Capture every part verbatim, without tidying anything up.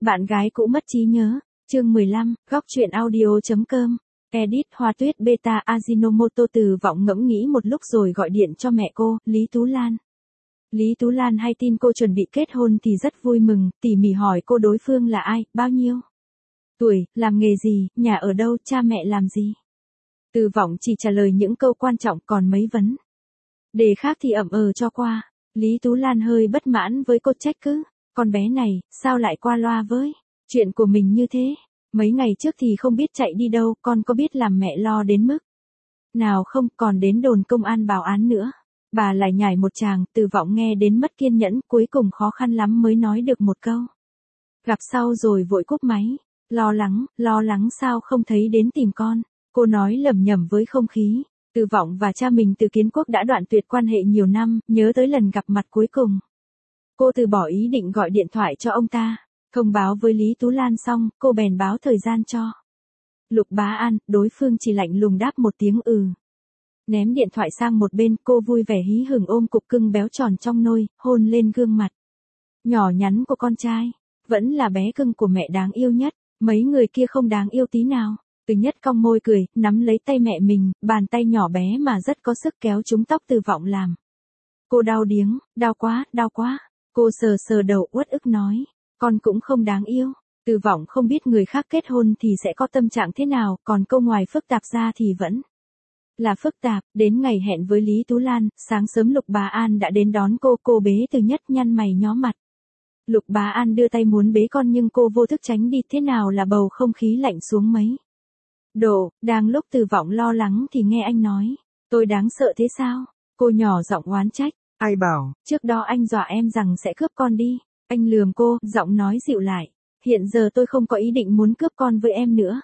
Bạn gái cũ mất trí nhớ, chương mười lăm, góc truyện audio.com, edit Hoa Tuyết Beta Ajinomoto. Từ Vọng ngẫm nghĩ một lúc rồi gọi điện cho mẹ cô, Lý Tú Lan. Lý Tú Lan hay tin cô chuẩn bị kết hôn thì rất vui mừng, tỉ mỉ hỏi cô đối phương là ai, bao nhiêu tuổi, làm nghề gì, nhà ở đâu, cha mẹ làm gì. Từ Vọng chỉ trả lời những câu quan trọng, còn mấy vấn đề khác thì ậm ờ cho qua. Lý Tú Lan hơi bất mãn với cô, trách cứ, con bé này, sao lại qua loa với chuyện của mình như thế. Mấy ngày trước thì không biết chạy đi đâu, con có biết làm mẹ lo đến mức nào không, còn đến đồn công an báo án nữa. Bà lại nhảy một tràng, Từ Vọng nghe đến mất kiên nhẫn, cuối cùng khó khăn lắm mới nói được một câu. Gặp sau rồi vội cúp máy. Lo lắng, lo lắng sao không thấy đến tìm con. Cô nói lẩm nhẩm với không khí. Từ Vọng và cha mình từ Kiến Quốc đã đoạn tuyệt quan hệ nhiều năm, nhớ tới lần gặp mặt cuối cùng. Cô từ bỏ ý định gọi điện thoại cho ông ta. Thông báo với Lý Tú Lan xong, cô bèn báo thời gian cho Lục Bá An, đối phương chỉ lạnh lùng đáp một tiếng ừ. Ném điện thoại sang một bên, cô vui vẻ hí hửng ôm cục cưng béo tròn trong nôi, hôn lên gương mặt nhỏ nhắn của con trai. Vẫn là bé cưng của mẹ đáng yêu nhất, mấy người kia không đáng yêu tí nào. Từ Nhất cong môi cười, nắm lấy tay mẹ mình, bàn tay nhỏ bé mà rất có sức kéo trúng tóc Từ Vọng làm cô đau điếng, đau quá, đau quá. Cô sờ sờ đầu uất ức nói, con cũng không đáng yêu. Từ Vọng không biết người khác kết hôn thì sẽ có tâm trạng thế nào, còn câu ngoài phức tạp ra thì vẫn là phức tạp. Đến ngày hẹn với Lý Tú Lan, sáng sớm Lục Bá An đã đến đón cô, cô bế Từ Nhất nhăn mày nhó mặt. Lục Bá An đưa tay muốn bế con nhưng cô vô thức tránh đi, thế nào là bầu không khí lạnh xuống mấy độ. Đang lúc Từ Vọng lo lắng thì nghe anh nói, tôi đáng sợ thế sao? Cô nhỏ giọng oán trách, ai bảo, trước đó anh dọa em rằng sẽ cướp con đi. Anh lườm cô, giọng nói dịu lại, hiện giờ tôi không có ý định muốn cướp con với em nữa.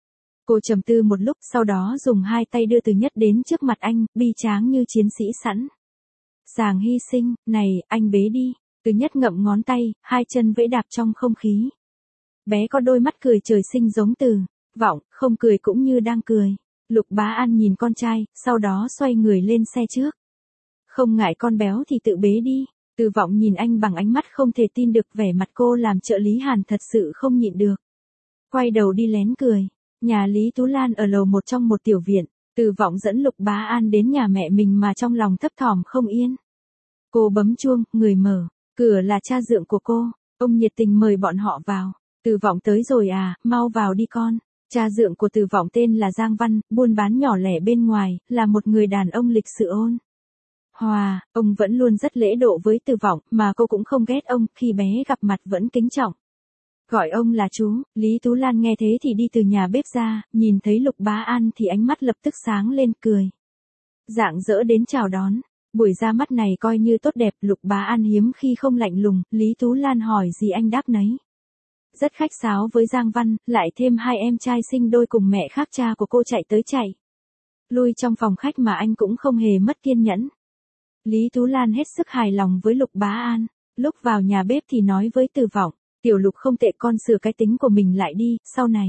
Cô trầm tư một lúc, sau đó dùng hai tay đưa Từ Nhất đến trước mặt anh, bi tráng như chiến sĩ sẵn sàng hy sinh. Này, anh bế đi. Từ Nhất ngậm ngón tay, hai chân vẫy đạp trong không khí. Bé có đôi mắt cười trời sinh giống Từ Vọng, không cười cũng như đang cười. Lục Bá An nhìn con trai, sau đó xoay người lên xe trước. Không ngại con béo thì tự bế đi. Từ Vọng nhìn anh bằng ánh mắt không thể tin được, vẻ mặt cô làm trợ lý Hàn thật sự không nhịn được. Quay đầu đi lén cười. Nhà Lý Tú Lan ở lầu một trong một tiểu viện. Từ Vọng dẫn Lục Bá An đến nhà mẹ mình mà trong lòng thấp thỏm không yên. Cô bấm chuông, người mở cửa là cha dượng của cô. Ông nhiệt tình mời bọn họ vào. Từ Vọng tới rồi à, mau vào đi con. Cha dượng của Từ Vọng tên là Giang Văn, buôn bán nhỏ lẻ bên ngoài, là một người đàn ông lịch sự ôn hòa. Ông vẫn luôn rất lễ độ với Từ Vọng, mà cô cũng không ghét ông, khi bé gặp mặt vẫn kính trọng gọi ông là chú. Lý Tú Lan nghe thế thì đi từ nhà bếp ra, nhìn thấy Lục Bá An thì ánh mắt lập tức sáng lên, cười rạng rỡ đến chào đón. Buổi ra mắt này coi như tốt đẹp. Lục Bá An hiếm khi không lạnh lùng, Lý Tú Lan hỏi gì anh đáp nấy. Rất khách sáo với Giang Văn, lại thêm hai em trai sinh đôi cùng mẹ khác cha của cô chạy tới chạy lui trong phòng khách mà anh cũng không hề mất kiên nhẫn. Lý Tú Lan hết sức hài lòng với Lục Bá An. Lúc vào nhà bếp thì nói với Từ Vọng, tiểu Lục không tệ, con sửa cái tính của mình lại đi, sau này.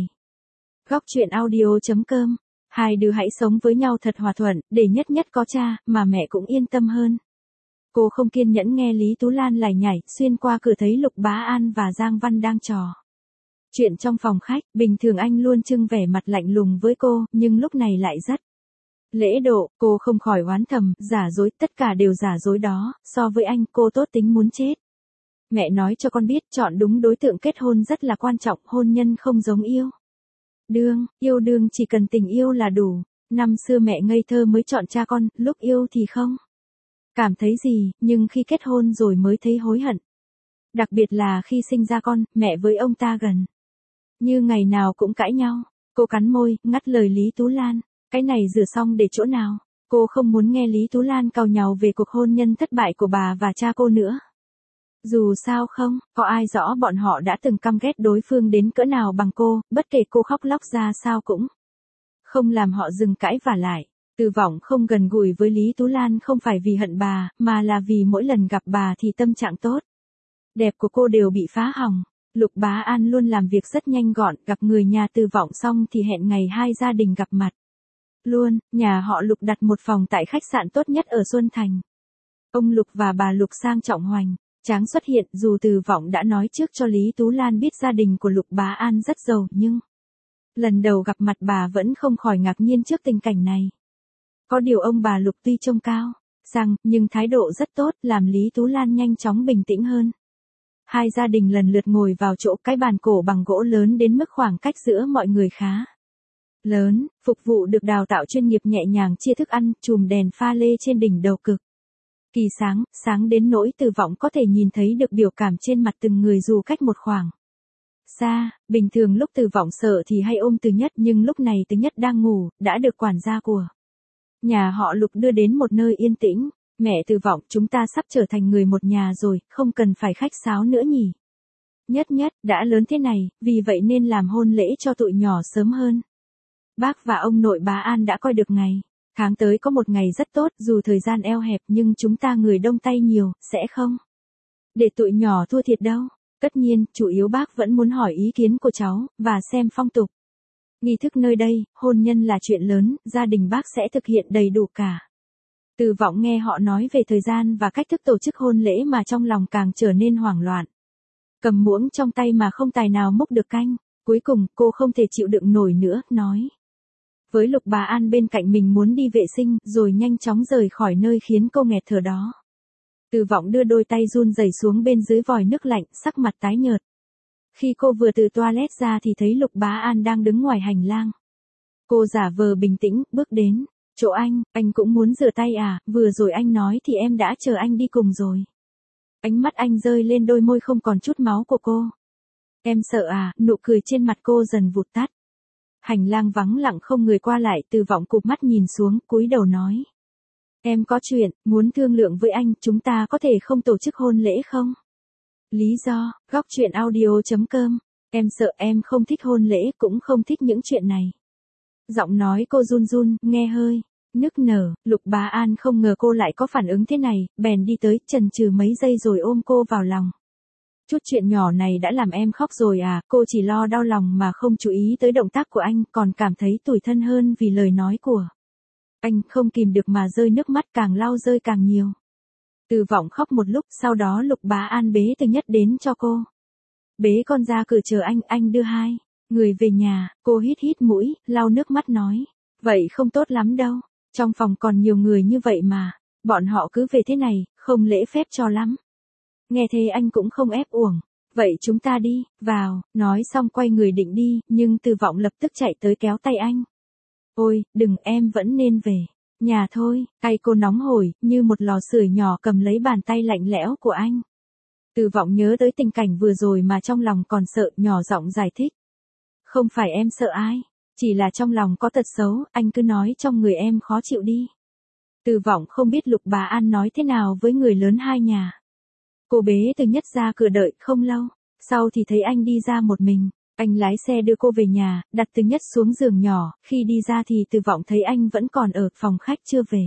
Góc truyện audio.com, hai đứa hãy sống với nhau thật hòa thuận, để nhất nhất có cha, mà mẹ cũng yên tâm hơn. Cô không kiên nhẫn nghe Lý Tú Lan lải nhải, xuyên qua cửa thấy Lục Bá An và Giang Văn đang trò chuyện trong phòng khách. Bình thường anh luôn trưng vẻ mặt lạnh lùng với cô, nhưng lúc này lại rất lễ độ. Cô không khỏi oán thầm, giả dối, tất cả đều giả dối đó, so với anh cô tốt tính muốn chết. Mẹ nói cho con biết, chọn đúng đối tượng kết hôn rất là quan trọng, hôn nhân không giống yêu đương, yêu đương chỉ cần tình yêu là đủ. Năm xưa mẹ ngây thơ mới chọn cha con, lúc yêu thì không cảm thấy gì, nhưng khi kết hôn rồi mới thấy hối hận. Đặc biệt là khi sinh ra con, mẹ với ông ta gần như ngày nào cũng cãi nhau. Cô cắn môi, ngắt lời Lý Tú Lan, cái này rửa xong để chỗ nào. Cô không muốn nghe Lý Tú Lan càu nhàu về cuộc hôn nhân thất bại của bà và cha cô nữa. Dù sao không, có ai rõ bọn họ đã từng căm ghét đối phương đến cỡ nào bằng cô, bất kể cô khóc lóc ra sao cũng không làm họ dừng cãi vả lại. Từ Vọng không gần gũi với Lý Tú Lan không phải vì hận bà, mà là vì mỗi lần gặp bà thì tâm trạng tốt đẹp của cô đều bị phá hỏng. Lục Bá An luôn làm việc rất nhanh gọn, gặp người nhà Từ Vọng xong thì hẹn ngày hai gia đình gặp mặt luôn. Nhà họ Lục đặt một phòng tại khách sạn tốt nhất ở Xuân Thành. Ông Lục và bà Lục sang trọng hoành Tráng xuất hiện, dù Từ Vọng đã nói trước cho Lý Tú Lan biết gia đình của Lục Bá An rất giàu nhưng lần đầu gặp mặt bà vẫn không khỏi ngạc nhiên trước tình cảnh này. Có điều ông bà Lục tuy trông cao, sang, nhưng thái độ rất tốt, làm Lý Tú Lan nhanh chóng bình tĩnh hơn. Hai gia đình lần lượt ngồi vào chỗ, cái bàn cổ bằng gỗ lớn đến mức khoảng cách giữa mọi người khá lớn, phục vụ được đào tạo chuyên nghiệp nhẹ nhàng chia thức ăn, chùm đèn pha lê trên đỉnh đầu cực kỳ sáng, sáng đến nỗi Từ Vọng có thể nhìn thấy được biểu cảm trên mặt từng người dù cách một khoảng xa. Bình thường lúc Từ Vọng sợ thì hay ôm Từ Nhất, nhưng lúc này Từ Nhất đang ngủ, đã được quản gia của nhà họ Lục đưa đến một nơi yên tĩnh. Mẹ Từ Vọng, chúng ta sắp trở thành người một nhà rồi, không cần phải khách sáo nữa nhỉ. Nhất Nhất, đã lớn thế này, vì vậy nên làm hôn lễ cho tụi nhỏ sớm hơn. Bác và ông nội Bá An đã coi được ngày. Tháng tới có một ngày rất tốt, dù thời gian eo hẹp nhưng chúng ta người đông tay nhiều, sẽ không để tụi nhỏ thua thiệt đâu. Tất nhiên, chủ yếu bác vẫn muốn hỏi ý kiến của cháu, và xem phong tục. Nghi thức nơi đây, hôn nhân là chuyện lớn, gia đình bác sẽ thực hiện đầy đủ cả. Từ Vọng nghe họ nói về thời gian và cách thức tổ chức hôn lễ mà trong lòng càng trở nên hoảng loạn. Cầm muỗng trong tay mà không tài nào múc được canh. Cuối cùng, cô không thể chịu đựng nổi nữa, nói với Lục Bá An bên cạnh mình muốn đi vệ sinh, rồi nhanh chóng rời khỏi nơi khiến cô nghẹt thở đó. Từ Vọng đưa đôi tay run rẩy xuống bên dưới vòi nước lạnh, sắc mặt tái nhợt. Khi cô vừa từ toilet ra thì thấy Lục Bá An đang đứng ngoài hành lang. Cô giả vờ bình tĩnh, bước đến chỗ anh. Anh cũng muốn rửa tay à? Vừa rồi anh nói thì em đã chờ anh đi cùng rồi. Ánh mắt anh rơi lên đôi môi không còn chút máu của cô. Em sợ à? Nụ cười trên mặt cô dần vụt tắt. Hành lang vắng lặng không người qua lại, Từ Vọng cụp mắt nhìn xuống, cúi đầu nói. Em có chuyện, muốn thương lượng với anh, chúng ta có thể không tổ chức hôn lễ không? Lý do, góc chuyện audio chấm com. Em sợ, em không thích hôn lễ, cũng không thích những chuyện này. Giọng nói cô run run, nghe hơi nức nở. Lục Bá An không ngờ cô lại có phản ứng thế này, bèn đi tới, chần chừ mấy giây rồi ôm cô vào lòng. Chút chuyện nhỏ này đã làm em khóc rồi à? Cô chỉ lo đau lòng mà không chú ý tới động tác của anh, còn cảm thấy tủi thân hơn vì lời nói của anh, không kìm được mà rơi nước mắt, càng lau rơi càng nhiều. Từ Vọng khóc một lúc, sau đó Lục Bá An bế Từ Nhất đến cho cô. Bế con ra cửa chờ anh, anh đưa hai người về nhà. Cô hít hít mũi, lau nước mắt nói. Vậy không tốt lắm đâu, trong phòng còn nhiều người như vậy mà, bọn họ cứ về thế này, không lễ phép cho lắm. Nghe thế anh cũng không ép uổng. Vậy chúng ta đi, vào, nói xong quay người định đi, nhưng Từ Vọng lập tức chạy tới kéo tay anh. Ôi, đừng, em vẫn nên về nhà thôi. Tay cô nóng hổi, như một lò sưởi nhỏ cầm lấy bàn tay lạnh lẽo của anh. Từ Vọng nhớ tới tình cảnh vừa rồi mà trong lòng còn sợ, nhỏ giọng giải thích. Không phải em sợ ai, chỉ là trong lòng có tật xấu, anh cứ nói trong người em khó chịu đi. Từ Vọng không biết Lục Bá An nói thế nào với người lớn hai nhà. Cô bế Từ Nhất ra cửa đợi, không lâu sau thì thấy anh đi ra một mình. Anh lái xe đưa cô về nhà, đặt Từ Nhất xuống giường nhỏ, khi đi ra thì Từ Vọng thấy anh vẫn còn ở phòng khách chưa về.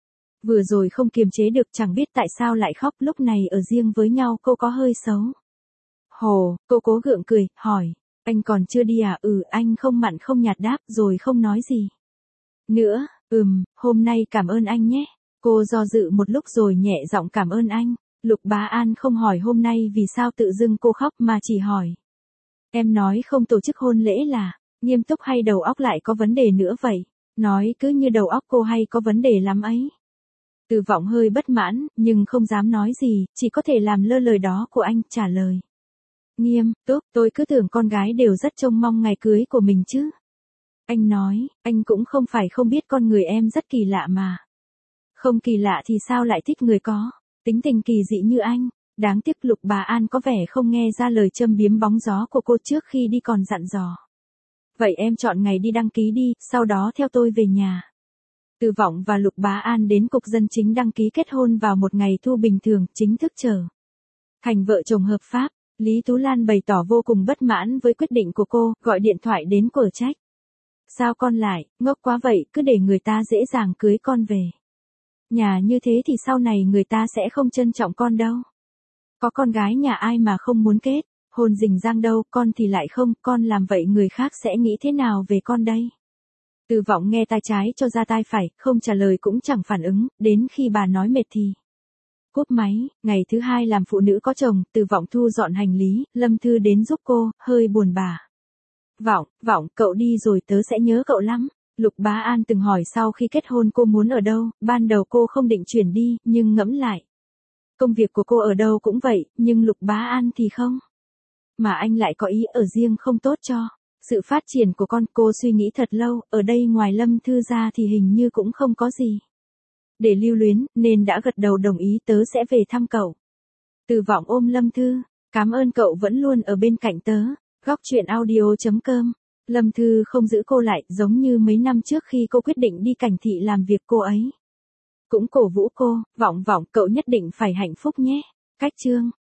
Vừa rồi không kiềm chế được, chẳng biết tại sao lại khóc, lúc này ở riêng với nhau cô có hơi xấu hổ. Cô cố gượng cười, hỏi, anh còn chưa đi à? Ừ, anh không mặn không nhạt đáp, rồi không nói gì nữa. Ừm, hôm nay cảm ơn anh nhé. Cô do dự một lúc rồi nhẹ giọng cảm ơn anh. Lục Bá An không hỏi hôm nay vì sao tự dưng cô khóc mà chỉ hỏi. Em nói không tổ chức hôn lễ là nghiêm túc hay đầu óc lại có vấn đề nữa vậy? Nói cứ như đầu óc cô hay có vấn đề lắm ấy. Từ Vọng hơi bất mãn, nhưng không dám nói gì, chỉ có thể làm lơ lời đó của anh, trả lời. Nghiêm túc, tôi cứ tưởng con gái đều rất trông mong ngày cưới của mình chứ. Anh nói, anh cũng không phải không biết con người em rất kỳ lạ mà. Không kỳ lạ thì sao lại thích người có tính tình kỳ dị như anh. Đáng tiếc Lục Bá An có vẻ không nghe ra lời châm biếm bóng gió của cô trước khi đi còn dặn dò. Vậy em chọn ngày đi đăng ký đi, sau đó theo tôi về nhà. Từ Vọng và Lục Bá An đến cục dân chính đăng ký kết hôn vào một ngày thu bình thường, chính thức trở thành vợ chồng hợp pháp. Lý Tú Lan bày tỏ vô cùng bất mãn với quyết định của cô, gọi điện thoại đến quở trách. Sao con lại, ngốc quá vậy, cứ để người ta dễ dàng cưới con về nhà như thế thì sau này người ta sẽ không trân trọng con đâu. Có con gái nhà ai mà không muốn kết hôn rình rang đâu, con thì lại không, con làm vậy người khác sẽ nghĩ thế nào về con đây? Từ Vọng nghe tai trái cho ra tai phải, không trả lời cũng chẳng phản ứng, đến khi bà nói mệt thì Cúp máy, ngày thứ hai làm phụ nữ có chồng, Từ Vọng thu dọn hành lý, Lâm Thư đến giúp cô, hơi buồn bã. Vọng, Vọng, cậu đi rồi tớ sẽ nhớ cậu lắm. Lục Bá An từng hỏi sau khi kết hôn cô muốn ở đâu, ban đầu cô không định chuyển đi, nhưng ngẫm lại. Công việc của cô ở đâu cũng vậy, nhưng Lục Bá An thì không. Mà anh lại có ý ở riêng không tốt cho sự phát triển của con. Cô suy nghĩ thật lâu, ở đây ngoài Lâm Thư ra thì hình như cũng không có gì để lưu luyến, nên đã gật đầu đồng ý tớ sẽ về thăm cậu. Từ Vọng ôm Lâm Thư, cảm ơn cậu vẫn luôn ở bên cạnh tớ. Góc truyện audio chấm com. Lâm Thư không giữ cô lại, giống như mấy năm trước khi cô quyết định đi Cảnh Thị làm việc cô ấy cũng cổ vũ cô, Vọng Vọng cậu nhất định phải hạnh phúc nhé. Cách chương